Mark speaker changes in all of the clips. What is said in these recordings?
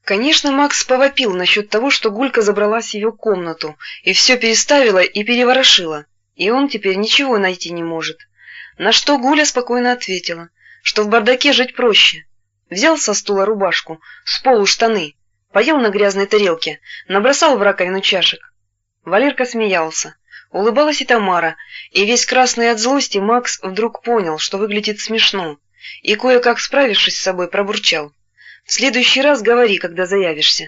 Speaker 1: Конечно, Макс повопил насчет того, что Гулька забралась в ее комнату и все переставила и переворошила, и он теперь ничего найти не может. На что Гуля спокойно ответила, что в бардаке жить проще. Взял со стула рубашку, с полу штаны, поел на грязной тарелке, набросал в раковину чашек. Валерка смеялся. Улыбалась и Тамара, и весь красный от злости Макс вдруг понял, что выглядит смешно, и, кое-как справившись с собой, пробурчал: «В следующий раз говори, когда заявишься».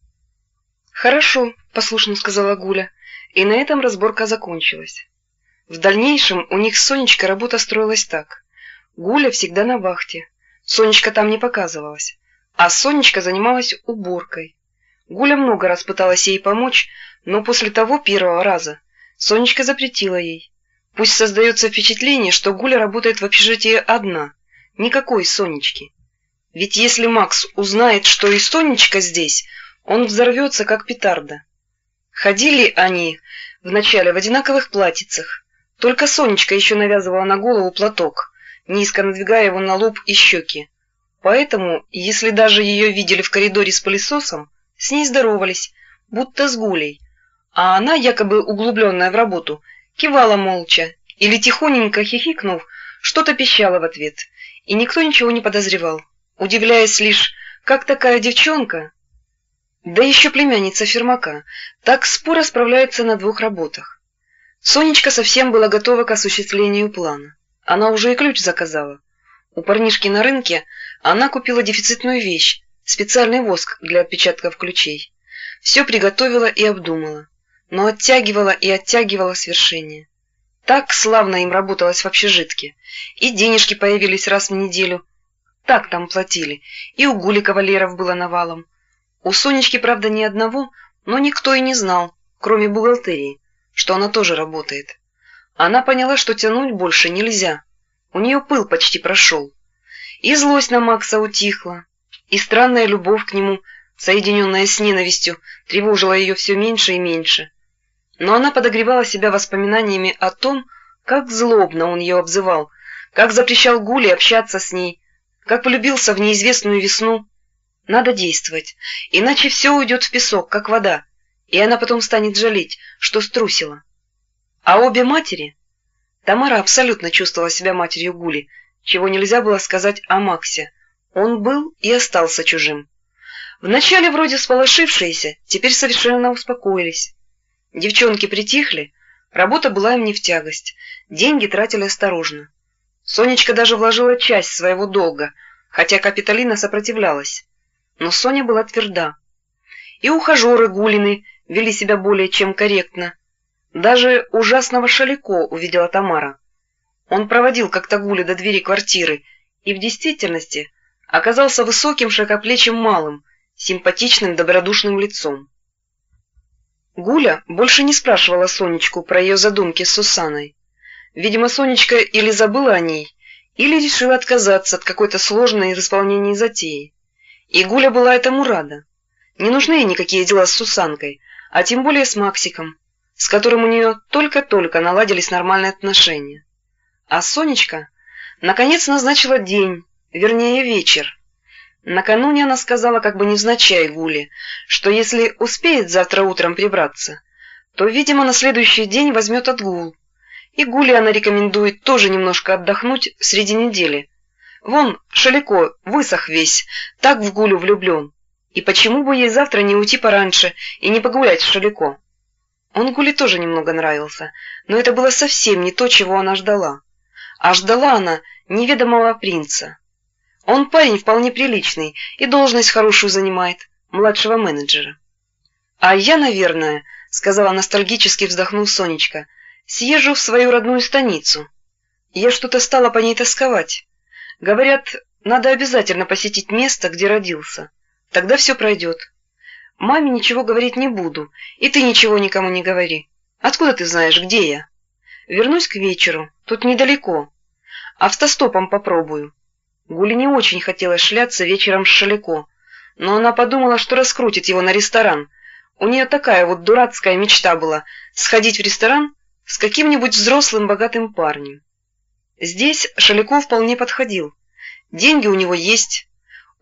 Speaker 1: «Хорошо», — послушно сказала Гуля, и на этом разборка закончилась. В дальнейшем у них с Сонечкой работа строилась так. Гуля всегда на вахте, Сонечка там не показывалась, а Сонечка занималась уборкой. Гуля много раз пыталась ей помочь, но после того первого раза Сонечка запретила ей. Пусть создается впечатление, что Гуля работает в общежитии одна, никакой Сонечки. Ведь если Макс узнает, что и Сонечка здесь, он взорвется, как петарда. Ходили они вначале в одинаковых платьицах, только Сонечка еще навязывала на голову платок, низко надвигая его на лоб и щеки. Поэтому, если даже ее видели в коридоре с пылесосом, с ней здоровались, будто с Гулей, а она, якобы углубленная в работу, кивала молча или, тихоненько хихикнув, что-то пищала в ответ, и никто ничего не подозревал, удивляясь лишь, как такая девчонка, да еще племянница Фермака, так споро справляется на двух работах. Сонечка совсем была готова к осуществлению плана. Она уже и ключ заказала. У парнишки на рынке она купила дефицитную вещь, специальный воск для отпечатков ключей. Все приготовила и обдумала, но оттягивала и оттягивала свершение. Так славно им работалось в общежитке, и денежки появились раз в неделю. Так там платили, и у Гули кавалеров было навалом. У Сонечки, правда, ни одного, но никто и не знал, кроме бухгалтерии, что она тоже работает. Она поняла, что тянуть больше нельзя. У нее пыл почти прошел. И злость на Макса утихла, и странная любовь к нему, соединенная с ненавистью, тревожила ее все меньше и меньше. Но она подогревала себя воспоминаниями о том, как злобно он ее обзывал, как запрещал Гуле общаться с ней, как влюбился в неизвестную весну. Надо действовать, иначе все уйдет в песок, как вода, и она потом станет жалеть, что струсила. А обе матери... Тамара абсолютно чувствовала себя матерью Гули, чего нельзя было сказать о Максе. Он был и остался чужим. Вначале вроде сполошившиеся, теперь совершенно успокоились. Девчонки притихли, работа была им не в тягость, деньги тратили осторожно. Сонечка даже вложила часть своего долга, хотя Капитолина сопротивлялась. Но Соня была тверда. И ухажеры Гулины вели себя более чем корректно. Даже ужасного Шалико увидела Тамара. Он проводил как-то Гулю до двери квартиры и в действительности оказался высоким широкоплечим малым, симпатичным добродушным лицом. Гуля больше не спрашивала Сонечку про ее задумки с Сусаной. Видимо, Сонечка или забыла о ней, или решила отказаться от какой-то сложной в исполнении затеи. И Гуля была этому рада. Не нужны ей никакие дела с Сусанкой, а тем более с Максиком, с которым у нее только-только наладились нормальные отношения. А Сонечка наконец назначила день, вернее вечер. Накануне она сказала, как бы невзначай Гуле, что если успеет завтра утром прибраться, то, видимо, на следующий день возьмет отгул. И Гуле она рекомендует тоже немножко отдохнуть среди недели. Вон, Шалико высох весь, так в Гулю влюблен. И почему бы ей завтра не уйти пораньше и не погулять с Шалико? Он Гуле тоже немного нравился, но это было совсем не то, чего она ждала. А ждала она неведомого принца. Он парень вполне приличный и должность хорошую занимает, младшего менеджера. «А я, наверное, — сказала ностальгически вздохнув Сонечка, — съезжу в свою родную станицу. Я что-то стала по ней тосковать. Говорят, надо обязательно посетить место, где родился. Тогда все пройдет. Маме ничего говорить не буду, и ты ничего никому не говори. Откуда ты знаешь, где я? Вернусь к вечеру, тут недалеко. Автостопом попробую». Гуле не очень хотелось шляться вечером с Шалико, но она подумала, что раскрутит его на ресторан. У нее такая вот дурацкая мечта была — сходить в ресторан с каким-нибудь взрослым богатым парнем. Здесь Шалико вполне подходил. Деньги у него есть.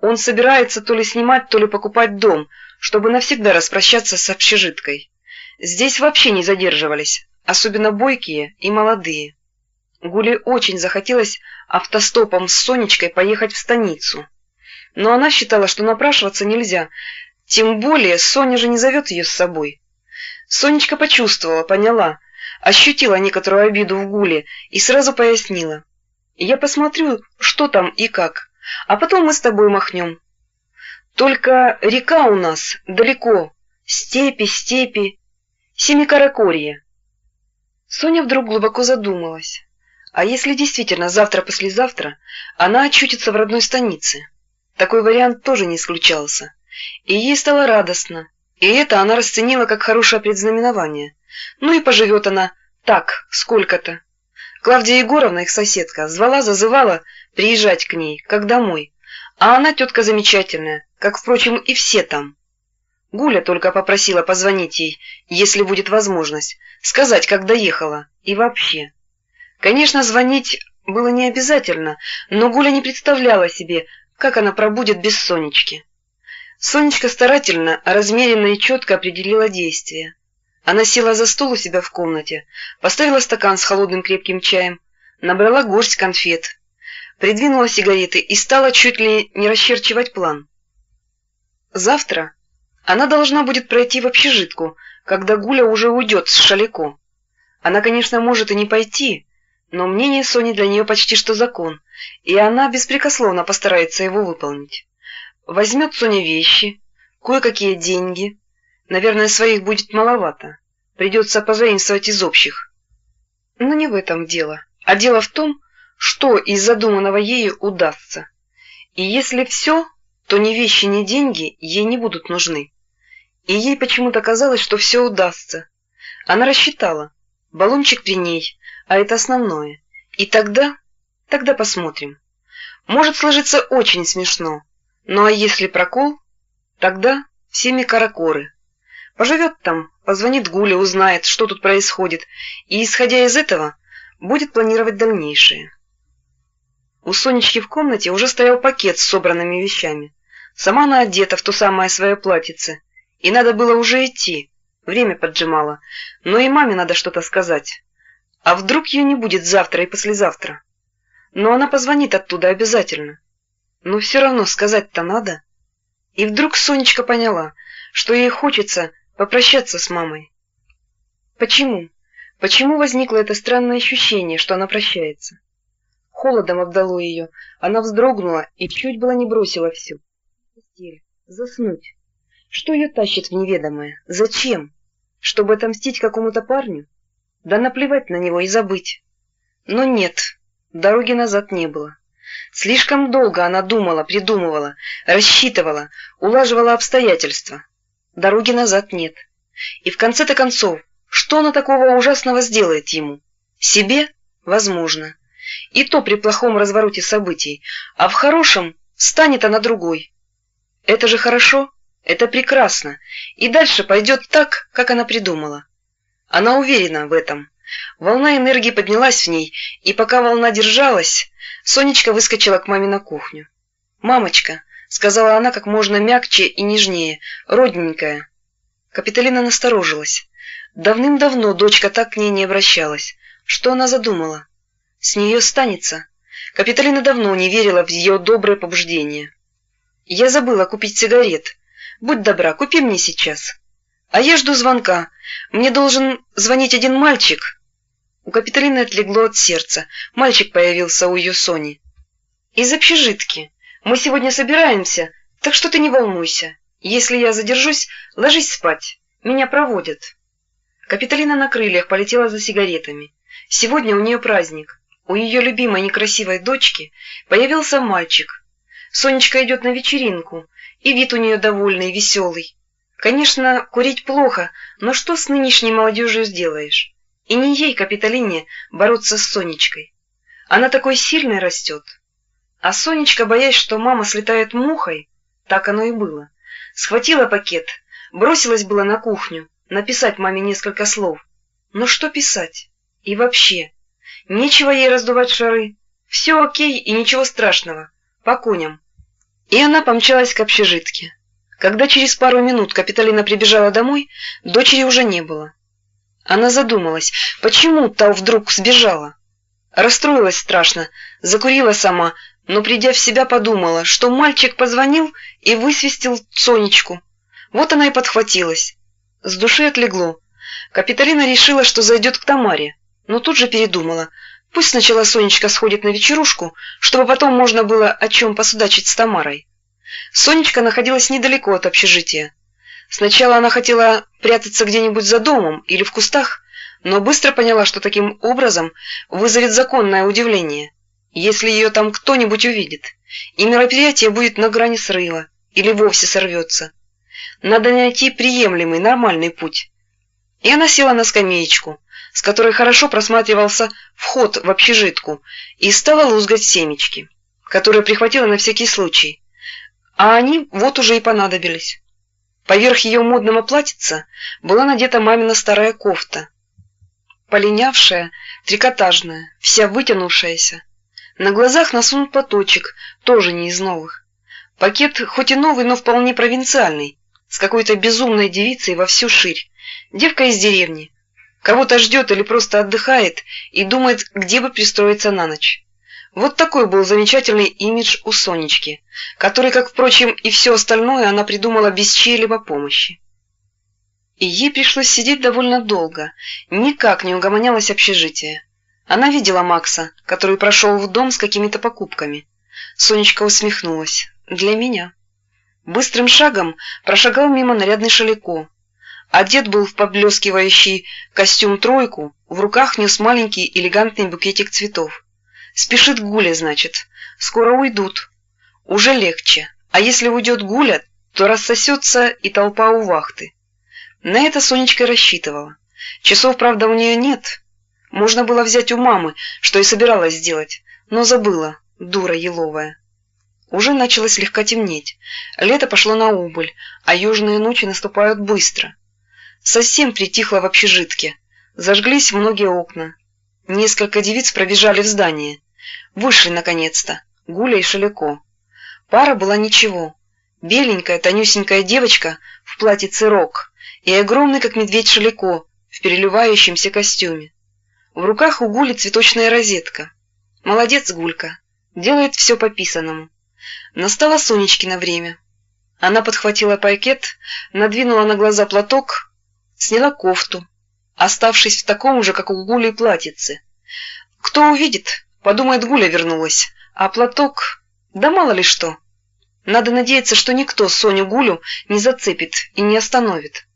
Speaker 1: Он собирается то ли снимать, то ли покупать дом, чтобы навсегда распрощаться с общежиткой. Здесь вообще не задерживались, особенно бойкие и молодые. Гуле очень захотелось автостопом с Сонечкой поехать в станицу. Но она считала, что напрашиваться нельзя, тем более Соня же не зовет ее с собой. Сонечка почувствовала, поняла, ощутила некоторую обиду в Гуле и сразу пояснила: «Я посмотрю, что там и как, а потом мы с тобой махнем. Только река у нас далеко, степи, Семикаракорье». Соня вдруг глубоко задумалась. А если действительно завтра-послезавтра она очутится в родной станице? Такой вариант тоже не исключался. И ей стало радостно. И это она расценила как хорошее предзнаменование. Ну и поживет она так, сколько-то. Клавдия Егоровна, их соседка, звала-зазывала приезжать к ней, как домой. А она тетка замечательная, как, впрочем, и все там. Гуля только попросила позвонить ей, если будет возможность, сказать, как доехала, и вообще. Конечно, звонить было не обязательно, но Гуля не представляла себе, как она пробудет без Сонечки. Сонечка старательно, размеренно и четко определила действия. Она села за стол у себя в комнате, поставила стакан с холодным крепким чаем, набрала горсть конфет, придвинула сигареты и стала чуть ли не расчерчивать план. Завтра она должна будет пройти в общежитку, когда Гуля уже уйдет с Шалико. Она, конечно, может и не пойти, но мнение Сони для нее почти что закон, и она беспрекословно постарается его выполнить. Возьмет Соня вещи, кое-какие деньги. Наверное, своих будет маловато. Придется позаимствовать из общих. Но не в этом дело. А дело в том, что из задуманного ею удастся. И если все, то ни вещи, ни деньги ей не будут нужны. И ей почему-то казалось, что все удастся. Она рассчитала. Баллончик при ней, а это основное. И тогда посмотрим. Может сложиться очень смешно. Ну а если прокол, тогда в Семикаракоры. Поживет там, позвонит Гуле, узнает, что тут происходит, и, исходя из этого, будет планировать дальнейшее. У Сонечки в комнате уже стоял пакет с собранными вещами. Сама она одета в то самое свое платьице, и надо было уже идти. Время поджимало, но и маме надо что-то сказать. А вдруг ее не будет завтра и послезавтра? Но она позвонит оттуда обязательно. Но все равно сказать-то надо. И вдруг Сонечка поняла, что ей хочется попрощаться с мамой. Почему? Почему возникло это странное ощущение, что она прощается? Холодом обдало ее, она вздрогнула и чуть было не бросила все. Постель, заснуть. Что ее тащит в неведомое? Зачем? Чтобы отомстить какому-то парню? Да наплевать на него и забыть. Но нет, дороги назад не было. Слишком долго она думала, придумывала, рассчитывала, улаживала обстоятельства. Дороги назад нет. И в конце-то концов, что она такого ужасного сделает ему? Себе? Возможно. И то при плохом развороте событий, а в хорошем станет она другой. Это же хорошо, это прекрасно, и дальше пойдет так, как она придумала. Она уверена в этом. Волна энергии поднялась в ней, и пока волна держалась, Сонечка выскочила к маме на кухню. «Мамочка», — сказала она как можно мягче и нежнее, — «родненькая». Капитолина насторожилась. Давным-давно дочка так к ней не обращалась. Что она задумала? С нее станется. Капитолина давно не верила в ее доброе побуждение. «Я забыла купить сигарет. Будь добра, купи мне сейчас. А я жду звонка. Мне должен звонить один мальчик». У Капитолины отлегло от сердца. Мальчик появился у ее Сони. «Из общежитки. Мы сегодня собираемся, так что ты не волнуйся. Если я задержусь, ложись спать. Меня проводят». Капитолина на крыльях полетела за сигаретами. Сегодня у нее праздник. У ее любимой некрасивой дочки появился мальчик. Сонечка идет на вечеринку, и вид у нее довольный, веселый. Конечно, курить плохо, но что с нынешней молодежью сделаешь? И не ей, Капитолине, бороться с Сонечкой. Она такой сильной растет. А Сонечка, боясь, что мама слетает мухой, так оно и было, схватила пакет, бросилась было на кухню, написать маме несколько слов. Но что писать? И вообще, нечего ей раздувать шары. Все окей и ничего страшного. По коням. И она помчалась к общежитке. Когда через пару минут Капитолина прибежала домой, дочери уже не было. Она задумалась, почему та вдруг сбежала. Расстроилась страшно, закурила сама, но, придя в себя, подумала, что мальчик позвонил и высвистел Сонечку. Вот она и подхватилась. С души отлегло. Капитолина решила, что зайдет к Тамаре, но тут же передумала. Пусть сначала Сонечка сходит на вечерушку, чтобы потом можно было о чем посудачить с Тамарой. Сонечка находилась недалеко от общежития. Сначала она хотела прятаться где-нибудь за домом или в кустах, но быстро поняла, что таким образом вызовет законное удивление, если ее там кто-нибудь увидит, и мероприятие будет на грани срыва или вовсе сорвется. Надо найти приемлемый, нормальный путь. И она села на скамеечку, с которой хорошо просматривался вход в общежитку, и стала лузгать семечки, которые прихватила на всякий случай. А они вот уже и понадобились. Поверх ее модного платьица была надета мамина старая кофта. Полинявшая, трикотажная, вся вытянувшаяся. На глазах насунут платочек, тоже не из новых. Пакет хоть и новый, но вполне провинциальный, с какой-то безумной девицей во всю ширь. Девка из деревни. Кого-то ждет или просто отдыхает и думает, где бы пристроиться на ночь. Вот такой был замечательный имидж у Сонечки, который, как, впрочем, и все остальное, она придумала без чьей-либо помощи. И ей пришлось сидеть довольно долго, никак не угомонялось общежитие. Она видела Макса, который прошел в дом с какими-то покупками. Сонечка усмехнулась. Для меня. Быстрым шагом прошагал мимо нарядный Шалико. Одет был в поблескивающий костюм-тройку, в руках нес маленький элегантный букетик цветов. Спешит Гуля, значит. Скоро уйдут. Уже легче. А если уйдет Гуля, то рассосется и толпа у вахты. На это Сонечка рассчитывала. Часов, правда, у нее нет. Можно было взять у мамы, что и собиралась сделать, но забыла, дура еловая. Уже начало слегка темнеть. Лето пошло на убыль, а южные ночи наступают быстро. Совсем притихло в общежитке. Зажглись многие окна. Несколько девиц пробежали в здание. Вышли, наконец-то, Гуля и Шалико. Пара была ничего. Беленькая, тонюсенькая девочка в платьице рок и огромный, как медведь, Шалико в переливающемся костюме. В руках у Гули цветочная розетка. Молодец Гулька. Делает все по писанному. Настало Сонечкино время. Она подхватила пакет, надвинула на глаза платок, сняла кофту, оставшись в таком же, как у Гули, платьице. Кто увидит, подумает, Гуля вернулась, а платок... Да мало ли что. Надо надеяться, что никто Соню Гулю не зацепит и не остановит.